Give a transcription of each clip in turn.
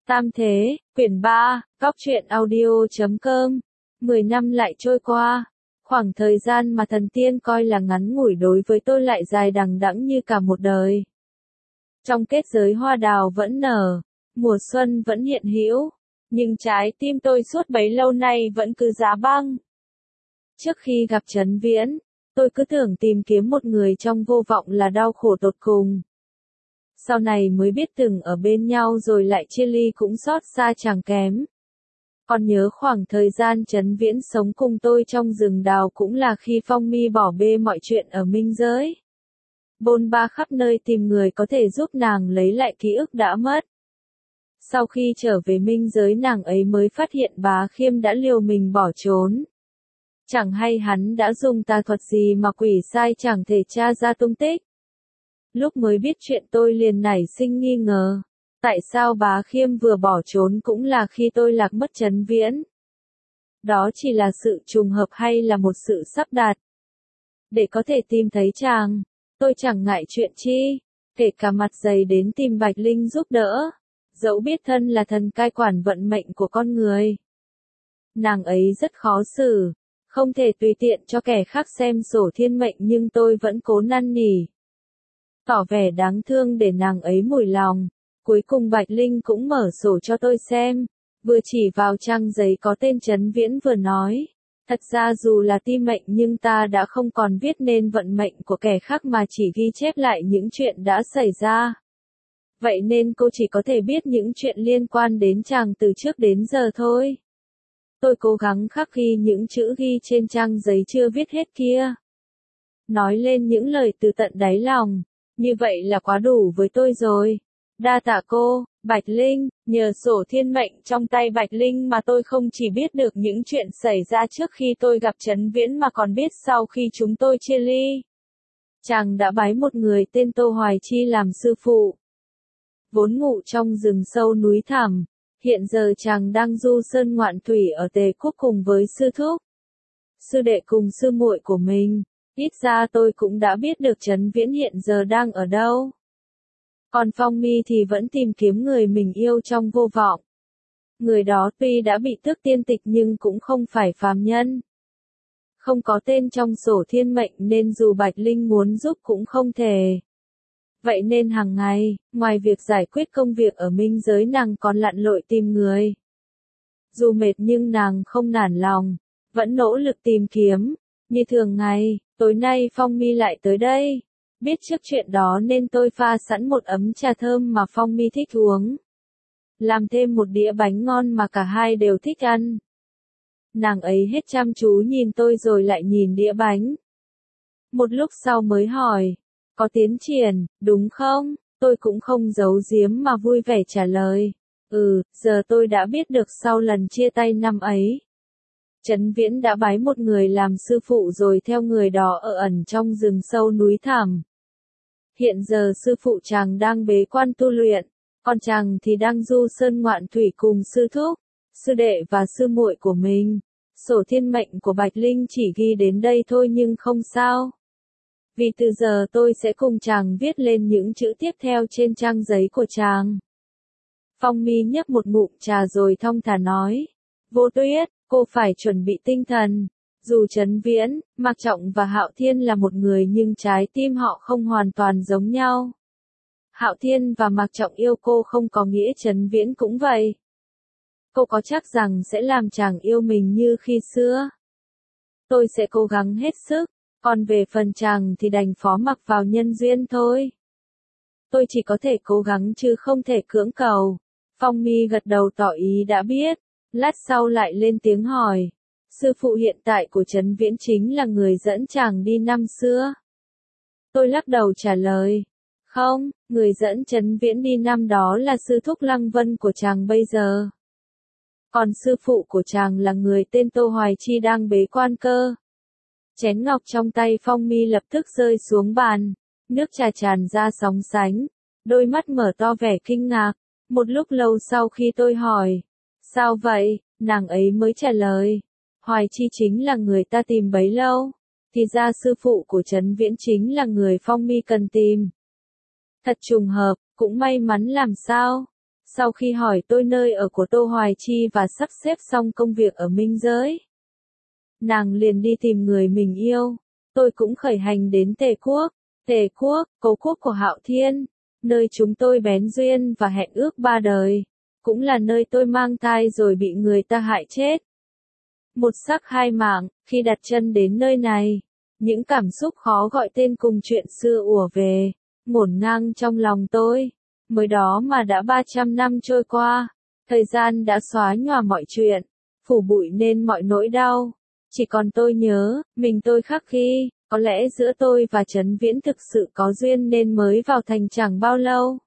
Tam Thế, quyển 3, Góc truyện audio.com. 10 năm lại trôi qua, khoảng thời gian mà thần tiên coi là ngắn ngủi đối với tôi lại dài đằng đẵng như cả một đời. Trong kết giới hoa đào vẫn nở, mùa xuân vẫn hiện hữu, nhưng trái tim tôi suốt bấy lâu nay vẫn cứ giá băng. Trước khi gặp Trấn Viễn, tôi cứ tưởng tìm kiếm một người trong vô vọng là đau khổ tột cùng. Sau này mới biết từng ở bên nhau rồi lại chia ly cũng xót xa chẳng kém. Còn nhớ khoảng thời gian Trấn Viễn sống cùng tôi trong rừng đào cũng là khi Phong Mi bỏ bê mọi chuyện ở minh giới. Bôn ba khắp nơi tìm người có thể giúp nàng lấy lại ký ức đã mất. Sau khi trở về minh giới nàng ấy mới phát hiện Bá Khiêm đã liều mình bỏ trốn. Chẳng hay hắn đã dùng tà thuật gì mà quỷ sai chẳng thể tra ra tung tích. Lúc mới biết chuyện tôi liền nảy sinh nghi ngờ. Tại sao Bá Khiêm vừa bỏ trốn cũng là khi tôi lạc mất Trấn Viễn? Đó chỉ là sự trùng hợp hay là một sự sắp đặt? Để có thể tìm thấy chàng, tôi chẳng ngại chuyện chi, kể cả mặt dày đến tìm Bạch Linh giúp đỡ, dẫu biết thân là thần cai quản vận mệnh của con người. Nàng ấy rất khó xử, không thể tùy tiện cho kẻ khác xem sổ thiên mệnh nhưng tôi vẫn cố năn nỉ. Tỏ vẻ đáng thương để nàng ấy mùi lòng. Cuối cùng Bạch Linh cũng mở sổ cho tôi xem, vừa chỉ vào trang giấy có tên Trấn Viễn vừa nói. Thật ra dù là ti mệnh nhưng ta đã không còn viết nên vận mệnh của kẻ khác mà chỉ ghi chép lại những chuyện đã xảy ra. Vậy nên cô chỉ có thể biết những chuyện liên quan đến chàng từ trước đến giờ thôi. Tôi cố gắng khắc ghi những chữ ghi trên trang giấy chưa viết hết kia. Nói lên những lời từ tận đáy lòng, như vậy là quá đủ với tôi rồi. Đa tạ cô, Bạch Linh, nhờ sổ thiên mệnh trong tay Bạch Linh mà tôi không chỉ biết được những chuyện xảy ra trước khi tôi gặp Trấn Viễn mà còn biết sau khi chúng tôi chia ly. Chàng đã bái một người tên Tô Hoài Chi làm sư phụ. Vốn ngụ trong rừng sâu núi thẳm, hiện giờ chàng đang du sơn ngoạn thủy ở Tề Quốc cùng với sư thúc, sư đệ cùng sư muội của mình. Ít ra tôi cũng đã biết được Trấn Viễn hiện giờ đang ở đâu. Còn Phong Mi thì vẫn tìm kiếm người mình yêu trong vô vọng. Người đó tuy đã bị tước tiên tịch nhưng cũng không phải phàm nhân. Không có tên trong sổ thiên mệnh nên dù Bạch Linh muốn giúp cũng không thể. Vậy nên hàng ngày, ngoài việc giải quyết công việc ở minh giới nàng còn lặn lội tìm người. Dù mệt nhưng nàng không nản lòng, vẫn nỗ lực tìm kiếm. Như thường ngày, tối nay Phong Mi lại tới đây. Biết trước chuyện đó nên tôi pha sẵn một ấm trà thơm mà Phong Mi thích uống. Làm thêm một đĩa bánh ngon mà cả hai đều thích ăn. Nàng ấy hết chăm chú nhìn tôi rồi lại nhìn đĩa bánh. Một lúc sau mới hỏi, có tiến triển, đúng không? Tôi cũng không giấu giếm mà vui vẻ trả lời. Giờ tôi đã biết được sau lần chia tay năm ấy. Trấn Viễn đã bái một người làm sư phụ rồi theo người đó ở ẩn trong rừng sâu núi thẳm. Hiện giờ sư phụ chàng đang bế quan tu luyện, còn chàng thì đang du sơn ngoạn thủy cùng sư thúc, sư đệ và sư muội của mình. Sổ thiên mệnh của Bạch Linh chỉ ghi đến đây thôi nhưng không sao. Vì từ giờ tôi sẽ cùng chàng viết lên những chữ tiếp theo trên trang giấy của chàng. Phong Mi nhấp một ngụm trà rồi thong thả nói. Vô Tuyết, cô phải chuẩn bị tinh thần. Dù Trấn Viễn, Mạc Trọng và Hạo Thiên là một người nhưng trái tim họ không hoàn toàn giống nhau. Hạo Thiên và Mạc Trọng yêu cô không có nghĩa Trấn Viễn cũng vậy. Cô có chắc rằng sẽ làm chàng yêu mình như khi xưa? Tôi sẽ cố gắng hết sức, còn về phần chàng thì đành phó mặc vào nhân duyên thôi. Tôi chỉ có thể cố gắng chứ không thể cưỡng cầu. Phong Mi gật đầu tỏ ý đã biết, lát sau lại lên tiếng hỏi. Sư phụ hiện tại của Trấn Viễn chính là người dẫn chàng đi năm xưa. Tôi lắc đầu trả lời. Không, người dẫn Trấn Viễn đi năm đó là sư thúc Lăng Vân của chàng bây giờ. Còn sư phụ của chàng là người tên Tô Hoài Chi đang bế quan cơ. Chén ngọc trong tay Phong Mi lập tức rơi xuống bàn. Nước trà tràn ra sóng sánh. Đôi mắt mở to vẻ kinh ngạc. Một lúc lâu sau khi tôi hỏi. Sao vậy? Nàng ấy mới trả lời. Hoài Chi chính là người ta tìm bấy lâu. Thì ra sư phụ của Trấn Viễn chính là người Phong Mi cần tìm. Thật trùng hợp, cũng may mắn làm sao. Sau khi hỏi tôi nơi ở của Tô Hoài Chi và sắp xếp xong công việc ở Minh Giới, nàng liền đi tìm người mình yêu. Tôi cũng khởi hành đến Tề Quốc. Tề Quốc, cố quốc của Hạo Thiên, nơi chúng tôi bén duyên và hẹn ước 3 đời, cũng là nơi tôi mang thai rồi bị người ta hại chết. Một sắc hai mạng, khi đặt chân đến nơi này, những cảm xúc khó gọi tên cùng chuyện xưa ùa về, ngổn ngang trong lòng tôi. Mới đó mà đã 300 năm trôi qua, thời gian đã xóa nhòa mọi chuyện, phủ bụi nên mọi nỗi đau. Chỉ còn tôi nhớ, mình tôi khắc ghi, có lẽ giữa tôi và Trấn Viễn thực sự có duyên nên mới vào thành chẳng bao lâu.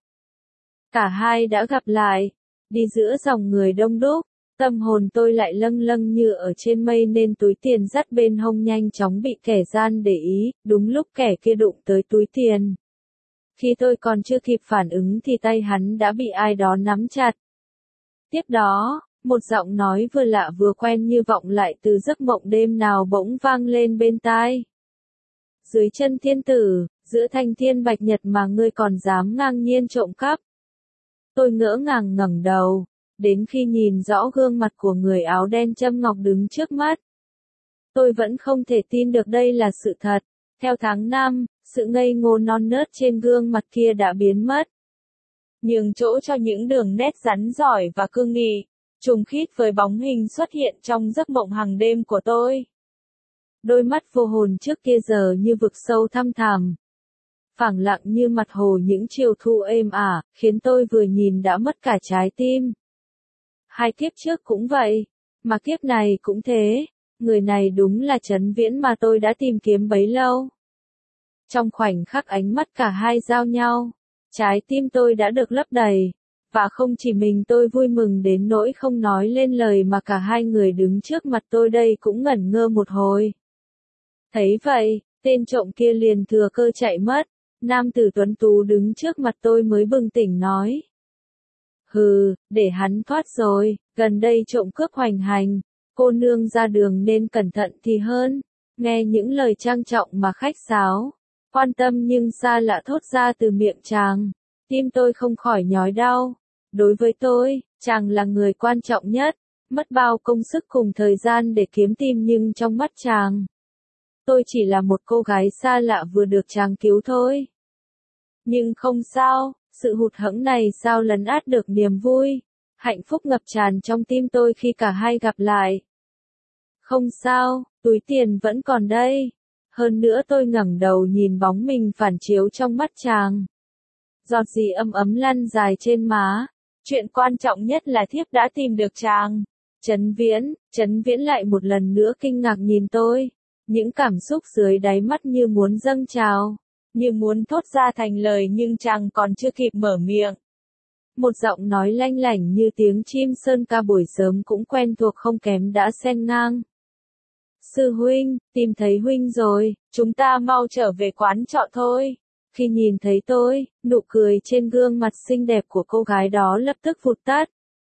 Cả hai đã gặp lại, đi giữa dòng người đông đúc, tâm hồn tôi lại lâng lâng như ở trên mây nên túi tiền dắt bên hông nhanh chóng bị kẻ gian để ý, đúng lúc kẻ kia đụng tới túi tiền. Khi tôi còn chưa kịp phản ứng thì tay hắn đã bị ai đó nắm chặt. Tiếp đó, một giọng nói vừa lạ vừa quen như vọng lại từ giấc mộng đêm nào bỗng vang lên bên tai. Dưới chân thiên tử, giữa thanh thiên bạch nhật mà ngươi còn dám ngang nhiên trộm cắp. Tôi ngỡ ngàng ngẩng đầu, đến khi nhìn rõ gương mặt của người áo đen châm ngọc đứng trước mắt. Tôi vẫn không thể tin được đây là sự thật. Theo tháng năm, sự ngây ngô non nớt trên gương mặt kia đã biến mất. Nhường chỗ cho những đường nét rắn rỏi và cương nghị, trùng khít với bóng hình xuất hiện trong giấc mộng hàng đêm của tôi. Đôi mắt vô hồn trước kia giờ như vực sâu thăm thẳm, phẳng lặng như mặt hồ những chiều thu êm ả, khiến tôi vừa nhìn đã mất cả trái tim. Hai kiếp trước cũng vậy, mà kiếp này cũng thế, người này đúng là Trấn Viễn mà tôi đã tìm kiếm bấy lâu. Trong khoảnh khắc ánh mắt cả hai giao nhau, trái tim tôi đã được lấp đầy, và không chỉ mình tôi vui mừng đến nỗi không nói lên lời mà cả hai người đứng trước mặt tôi đây cũng ngẩn ngơ một hồi. Thấy vậy, tên trộm kia liền thừa cơ chạy mất, nam tử tuấn tú đứng trước mặt tôi mới bừng tỉnh nói. Hừ, để hắn thoát rồi, gần đây trộm cướp hoành hành, cô nương ra đường nên cẩn thận thì hơn. Nghe những lời trang trọng mà khách sáo, quan tâm nhưng xa lạ thốt ra từ miệng chàng, tim tôi không khỏi nhói đau. Đối với tôi, chàng là người quan trọng nhất, mất bao công sức cùng thời gian để kiếm tìm nhưng trong mắt chàng, tôi chỉ là một cô gái xa lạ vừa được chàng cứu thôi. Nhưng không sao, sự hụt hẫng này sao lấn át được niềm vui, hạnh phúc ngập tràn trong tim tôi khi cả hai gặp lại. Không sao, túi tiền vẫn còn đây. Hơn nữa tôi ngẩng đầu nhìn bóng mình phản chiếu trong mắt chàng. Giọt gì ấm ấm lăn dài trên má. Chuyện quan trọng nhất là thiếp đã tìm được chàng. Trấn Viễn lại một lần nữa kinh ngạc nhìn tôi. Những cảm xúc dưới đáy mắt như muốn dâng trào, như muốn thốt ra thành lời nhưng chàng còn chưa kịp mở miệng. Một giọng nói lanh lảnh như tiếng chim sơn ca buổi sớm cũng quen thuộc không kém đã xen ngang. Sư huynh, tìm thấy huynh rồi, chúng ta mau trở về quán trọ thôi. Khi nhìn thấy tôi, nụ cười trên gương mặt xinh đẹp của cô gái đó lập tức vụt tắt.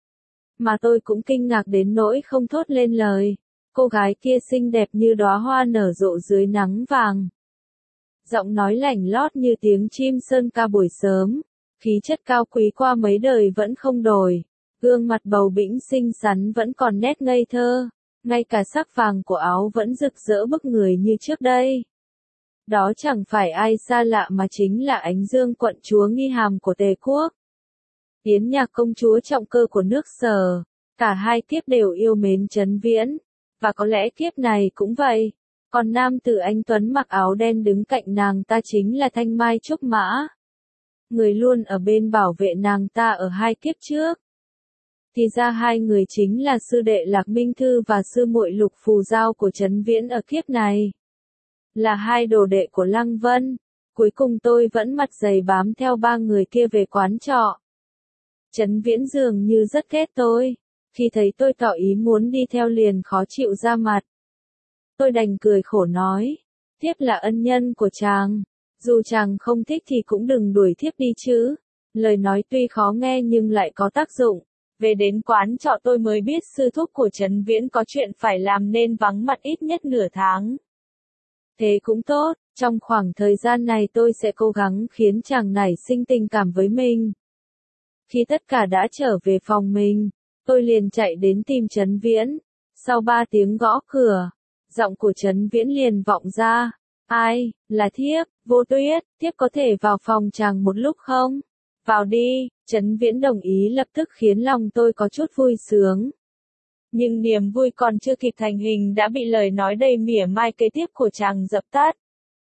Mà tôi cũng kinh ngạc đến nỗi không thốt lên lời. Cô gái kia xinh đẹp như đóa hoa nở rộ dưới nắng vàng. Giọng nói lảnh lót như tiếng chim sơn ca buổi sớm. Khí chất cao quý qua mấy đời vẫn không đổi. Gương mặt bầu bĩnh xinh xắn vẫn còn nét ngây thơ. Ngay cả sắc vàng của áo vẫn rực rỡ bức người như trước đây. Đó chẳng phải ai xa lạ mà chính là Ánh Dương quận chúa Nghi Hàm của Tề Quốc. Yến Nhạc công chúa trọng cơ của nước Sở. Cả hai kiếp đều yêu mến Trấn Viễn. Và có lẽ kiếp này cũng vậy. Còn nam tử anh tuấn mặc áo đen đứng cạnh nàng ta chính là Thanh Mai Trúc Mã. Người luôn ở bên bảo vệ nàng ta ở hai kiếp trước. Thì ra hai người chính là sư đệ Lạc Minh Thư và sư muội Lục Phù Giao của Trấn Viễn ở kiếp này. Là hai đồ đệ của Lăng Vân. Cuối cùng tôi vẫn mặt dày bám theo ba người kia về quán trọ. Trấn Viễn dường như rất ghét tôi. Khi thấy tôi tỏ ý muốn đi theo liền khó chịu ra mặt. Tôi đành cười khổ nói. Thiếp là ân nhân của chàng. Dù chàng không thích thì cũng đừng đuổi thiếp đi chứ. Lời nói tuy khó nghe nhưng lại có tác dụng. Về đến quán trọ tôi mới biết sư thúc của Trấn Viễn có chuyện phải làm nên vắng mặt ít nhất nửa tháng. Thế cũng tốt, trong khoảng thời gian này tôi sẽ cố gắng khiến chàng nảy sinh tình cảm với mình. Khi tất cả đã trở về phòng mình, tôi liền chạy đến tìm Trấn Viễn. Sau 3 tiếng gõ cửa, giọng của Trấn Viễn liền vọng ra. Ai, là thiếp, Vô Tuyết, thiếp có thể vào phòng chàng một lúc không? Vào đi, Trấn Viễn đồng ý lập tức khiến lòng tôi có chút vui sướng. Nhưng niềm vui còn chưa kịp thành hình đã bị lời nói đầy mỉa mai kế tiếp của chàng dập tắt.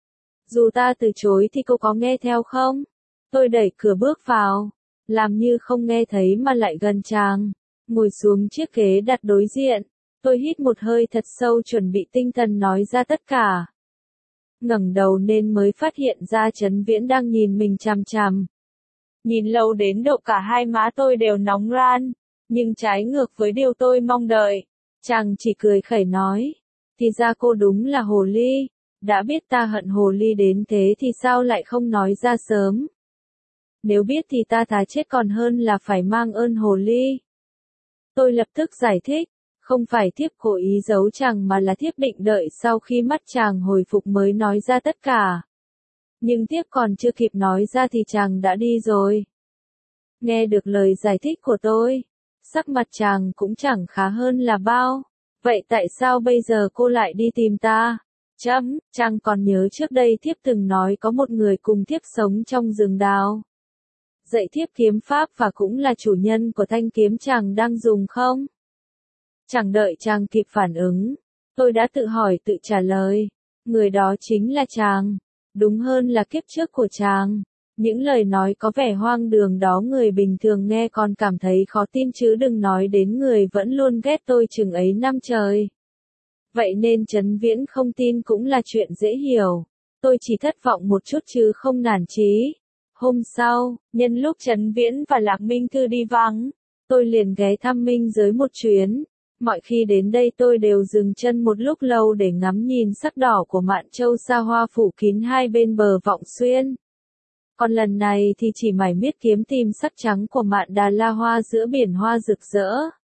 Dù ta từ chối thì cô có nghe theo không? Tôi đẩy cửa bước vào, làm như không nghe thấy mà lại gần chàng, ngồi xuống chiếc ghế đặt đối diện. Tôi hít một hơi thật sâu chuẩn bị tinh thần nói ra tất cả. Ngẩng đầu nên mới phát hiện ra Trấn Viễn đang nhìn mình chằm chằm. Nhìn lâu đến độ cả hai má tôi đều nóng ran, nhưng trái ngược với điều tôi mong đợi. Chàng chỉ cười khẩy nói, thì ra cô đúng là hồ ly, đã biết ta hận hồ ly đến thế thì sao lại không nói ra sớm. Nếu biết thì ta thà chết còn hơn là phải mang ơn hồ ly. Tôi lập tức giải thích, không phải thiếp cố ý giấu chàng mà là thiếp định đợi sau khi mắt chàng hồi phục mới nói ra tất cả. Nhưng thiếp còn chưa kịp nói ra thì chàng đã đi rồi. Nghe được lời giải thích của tôi, sắc mặt chàng cũng chẳng khá hơn là bao. Vậy tại sao bây giờ cô lại đi tìm ta? Chàng còn nhớ trước đây thiếp từng nói có một người cùng thiếp sống trong rừng đào. Dạy thiếp kiếm pháp và cũng là chủ nhân của thanh kiếm chàng đang dùng không? Chẳng đợi chàng kịp phản ứng, tôi đã tự hỏi tự trả lời. Người đó chính là chàng, đúng hơn là kiếp trước của chàng. Những lời nói có vẻ hoang đường đó người bình thường nghe còn cảm thấy khó tin chứ đừng nói đến người vẫn luôn ghét tôi chừng ấy năm trời. Vậy nên Trấn Viễn không tin cũng là chuyện dễ hiểu. Tôi chỉ thất vọng một chút chứ không nản chí. Hôm sau, nhân lúc Trấn Viễn và Lạc Minh Thư đi vắng, tôi liền ghé thăm Minh Giới một chuyến. Mọi khi đến đây tôi đều dừng chân một lúc lâu để ngắm nhìn sắc đỏ của Mạn Châu xa hoa phủ kín hai bên bờ Vọng Xuyên. Còn lần này thì chỉ mải miết kiếm tìm sắc trắng của Mạn Đà La Hoa giữa biển hoa rực rỡ.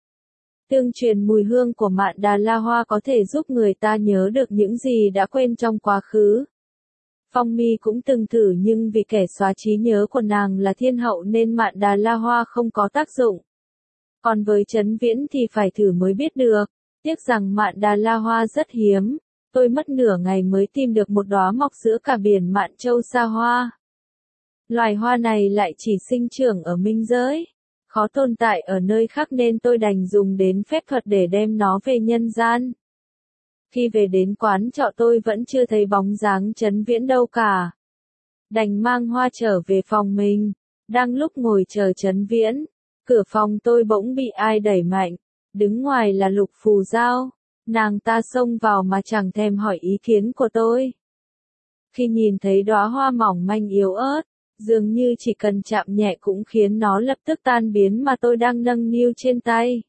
Tương truyền mùi hương của Mạn Đà La Hoa có thể giúp người ta nhớ được những gì đã quên trong quá khứ. Phong Mi cũng từng thử nhưng vì kẻ xóa trí nhớ của nàng là thiên hậu nên Mạn Đà La Hoa không có tác dụng. Còn với Trấn Viễn thì phải thử mới biết được. Tiếc rằng Mạn Đà La Hoa rất hiếm. Tôi mất nửa ngày mới tìm được một đóa mọc giữa cả biển Mạn Châu xa hoa. Loài hoa này lại chỉ sinh trưởng ở Minh Giới, khó tồn tại ở nơi khác nên tôi đành dùng đến phép thuật để đem nó về nhân gian. Khi về đến quán trọ tôi vẫn chưa thấy bóng dáng Trấn Viễn đâu cả. Đành mang hoa trở về phòng mình. Đang lúc ngồi chờ Trấn Viễn, cửa phòng tôi bỗng bị ai đẩy mạnh. Đứng ngoài là Lục Phù Giao. Nàng ta xông vào mà chẳng thèm hỏi ý kiến của tôi. Khi nhìn thấy đóa hoa mỏng manh yếu ớt, dường như chỉ cần chạm nhẹ cũng khiến nó lập tức tan biến mà tôi đang nâng niu trên tay.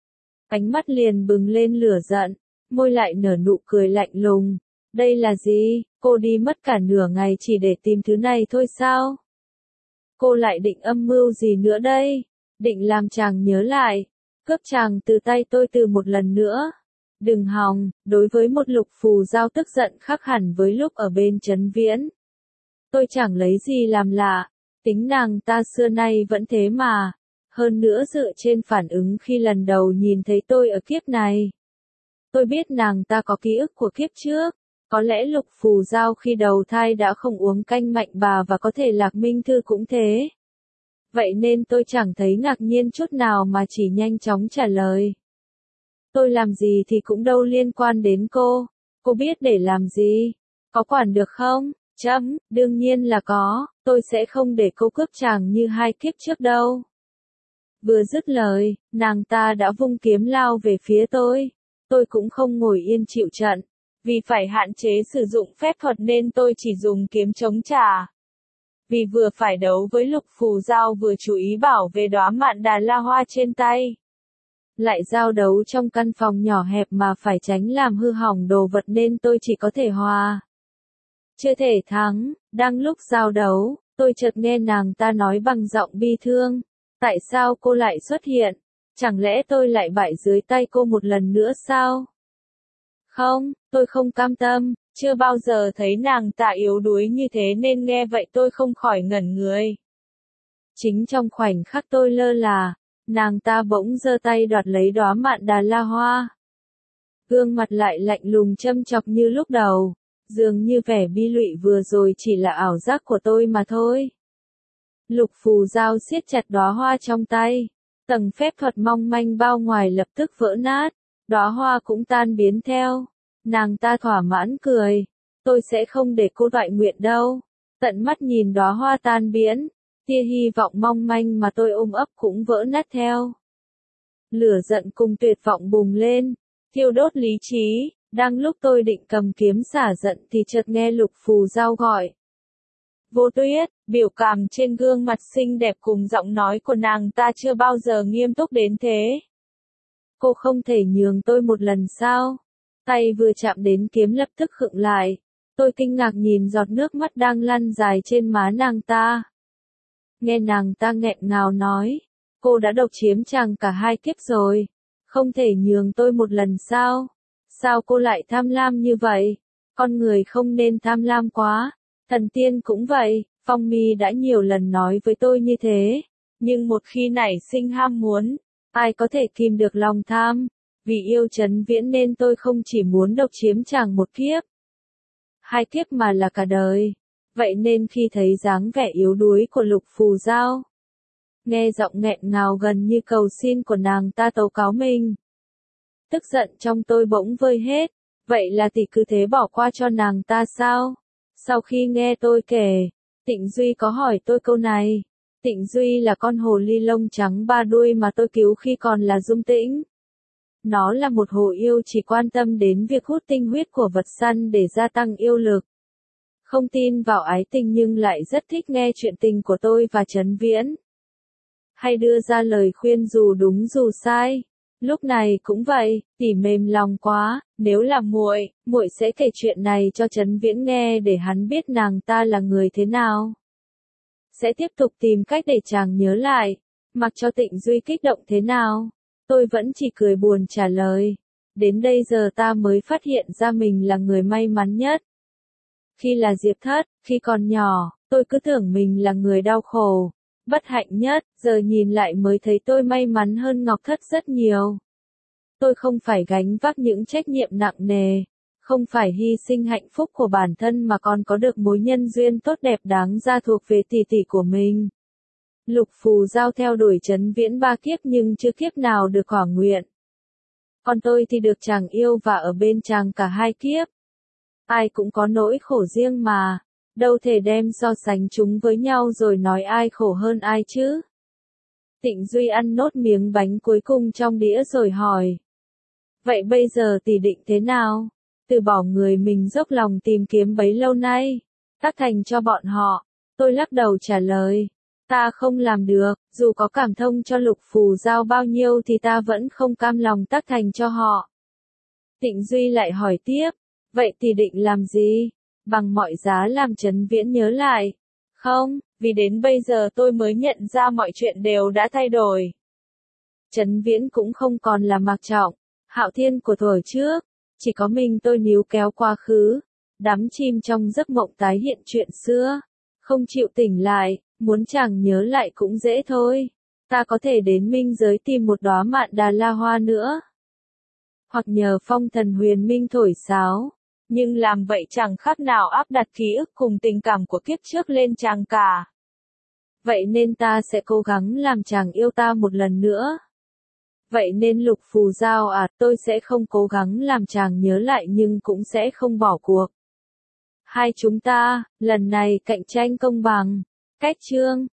Ánh mắt liền bừng lên lửa giận, môi lại nở nụ cười lạnh lùng. Đây là gì? Cô đi mất cả nửa ngày chỉ để tìm thứ này thôi sao? Cô lại định âm mưu gì nữa đây? Định làm chàng nhớ lại, cướp chàng từ tay tôi từ một lần nữa. Đừng hòng, đối với một Lục Phù Giao tức giận khác hẳn với lúc ở bên Trấn Viễn. Tôi chẳng lấy gì làm lạ, tính nàng ta xưa nay vẫn thế mà. Hơn nữa dựa trên phản ứng khi lần đầu nhìn thấy tôi ở kiếp này. Tôi biết nàng ta có ký ức của kiếp trước. Có lẽ Lục Phù Giao khi đầu thai đã không uống canh mạnh bà và có thể Lạc Minh Thư cũng thế. Vậy nên tôi chẳng thấy ngạc nhiên chút nào mà chỉ nhanh chóng trả lời. Tôi làm gì thì cũng đâu liên quan đến cô. Cô biết để làm gì? Có quản được không? Đương nhiên là có, tôi sẽ không để cô cướp chàng như hai kiếp trước đâu. Vừa dứt lời, nàng ta đã vung kiếm lao về phía tôi. Tôi cũng không ngồi yên chịu trận. Vì phải hạn chế sử dụng phép thuật nên tôi chỉ dùng kiếm chống trả. Vì vừa phải đấu với Lục Phù Giao vừa chú ý bảo vệ đóa Mạn Đà La Hoa trên tay. Lại giao đấu trong căn phòng nhỏ hẹp mà phải tránh làm hư hỏng đồ vật nên tôi chỉ có thể hòa. Chưa thể thắng, đang lúc giao đấu, tôi chợt nghe nàng ta nói bằng giọng bi thương. Tại sao cô lại xuất hiện? Chẳng lẽ tôi lại bại dưới tay cô một lần nữa sao? Không, tôi không cam tâm, chưa bao giờ thấy nàng ta yếu đuối như thế nên nghe vậy tôi không khỏi ngẩn người. Chính trong khoảnh khắc tôi lơ là, nàng ta bỗng giơ tay đoạt lấy đóa mạn đà la hoa. Gương mặt lại lạnh lùng châm chọc như lúc đầu, dường như vẻ bi lụy vừa rồi chỉ là ảo giác của tôi mà thôi. Lục Phù Giao siết chặt đóa hoa trong tay, tầng phép thuật mong manh bao ngoài lập tức vỡ nát, đóa hoa cũng tan biến theo. Nàng ta thỏa mãn cười, tôi sẽ không để cô toại nguyện đâu. Tận mắt nhìn đóa hoa tan biến, tia hy vọng mong manh mà tôi ôm ấp cũng vỡ nát theo. Lửa giận cùng tuyệt vọng bùng lên, thiêu đốt lý trí. Đang lúc tôi định cầm kiếm xả giận thì chợt nghe Lục Phù Giao gọi. Vô Tuyết, biểu cảm trên gương mặt xinh đẹp cùng giọng nói của nàng ta chưa bao giờ nghiêm túc đến thế. Cô không thể nhường tôi một lần sao? Tay vừa chạm đến kiếm lập tức khựng lại. Tôi kinh ngạc nhìn giọt nước mắt đang lăn dài trên má nàng ta. Nghe nàng ta nghẹn ngào nói, cô đã độc chiếm chàng cả 2 kiếp rồi. Không thể nhường tôi một lần sao? Sao cô lại tham lam như vậy? Con người không nên tham lam quá. Thần tiên cũng vậy, Phong Mi đã nhiều lần nói với tôi như thế. Nhưng một khi nảy sinh ham muốn, ai có thể kìm được lòng tham? Vì yêu Trấn Viễn nên tôi không chỉ muốn độc chiếm chàng 1 kiếp, 2 kiếp mà là cả đời. Vậy nên khi thấy dáng vẻ yếu đuối của Lục Phù Giao, nghe giọng nghẹn ngào gần như cầu xin của nàng ta tố cáo mình, tức giận trong tôi bỗng vơi hết. Vậy là tỷ cứ thế bỏ qua cho nàng ta sao? Sau khi nghe tôi kể, Tịnh Duy có hỏi tôi câu này. Tịnh Duy là con hồ ly lông trắng 3 đuôi mà tôi cứu khi còn là Dung Tĩnh. Nó là một hồ yêu chỉ quan tâm đến việc hút tinh huyết của vật săn để gia tăng yêu lực. Không tin vào ái tình nhưng lại rất thích nghe chuyện tình của tôi và Trấn Viễn. Hay đưa ra lời khuyên dù đúng dù sai. Lúc này cũng vậy, tỷ mềm lòng quá, nếu là muội, muội sẽ kể chuyện này cho Trấn Viễn nghe để hắn biết nàng ta là người thế nào. Sẽ tiếp tục tìm cách để chàng nhớ lại, mặc cho Tịnh Duy kích động thế nào. Tôi vẫn chỉ cười buồn trả lời. Đến đây giờ ta mới phát hiện ra mình là người may mắn nhất. Khi là Diệp Thất, khi còn nhỏ, tôi cứ tưởng mình là người đau khổ, bất hạnh nhất, giờ nhìn lại mới thấy tôi may mắn hơn Ngọc Thất rất nhiều. Tôi không phải gánh vác những trách nhiệm nặng nề, không phải hy sinh hạnh phúc của bản thân mà còn có được mối nhân duyên tốt đẹp đáng ra thuộc về tỷ tỷ của mình. Lục Phù Giao theo đuổi Trấn Viễn 3 kiếp nhưng chưa kiếp nào được thỏa nguyện. Còn tôi thì được chàng yêu và ở bên chàng cả 2 kiếp. Ai cũng có nỗi khổ riêng mà, đâu thể đem so sánh chúng với nhau rồi nói ai khổ hơn ai chứ. Tịnh Duy ăn nốt miếng bánh cuối cùng trong đĩa rồi hỏi. Vậy bây giờ tỷ định thế nào? Từ bỏ người mình dốc lòng tìm kiếm bấy lâu nay, tác thành cho bọn họ. Tôi lắc đầu trả lời. Ta không làm được, dù có cảm thông cho Lục Phù Giao bao nhiêu thì ta vẫn không cam lòng tác thành cho họ. Tịnh Duy lại hỏi tiếp. Vậy tỷ định làm gì? Bằng mọi giá làm Trấn Viễn nhớ lại. Không, vì đến bây giờ tôi mới nhận ra mọi chuyện đều đã thay đổi. Trấn Viễn cũng không còn là Mạc Trọng, Hạo Thiên của thuở trước. Chỉ có mình tôi níu kéo quá khứ, đắm chìm trong giấc mộng tái hiện chuyện xưa. Không chịu tỉnh lại, muốn chàng nhớ lại cũng dễ thôi. Ta có thể đến minh giới tìm một đóa mạn đà la hoa nữa. Hoặc nhờ phong thần huyền minh thổi sáo. Nhưng làm vậy chẳng khác nào áp đặt ký ức cùng tình cảm của kiếp trước lên chàng cả. Vậy nên ta sẽ cố gắng làm chàng yêu ta một lần nữa. Vậy nên Lục Phù Giao à, tôi sẽ không cố gắng làm chàng nhớ lại nhưng cũng sẽ không bỏ cuộc. Hai chúng ta, lần này cạnh tranh công bằng. Cách chương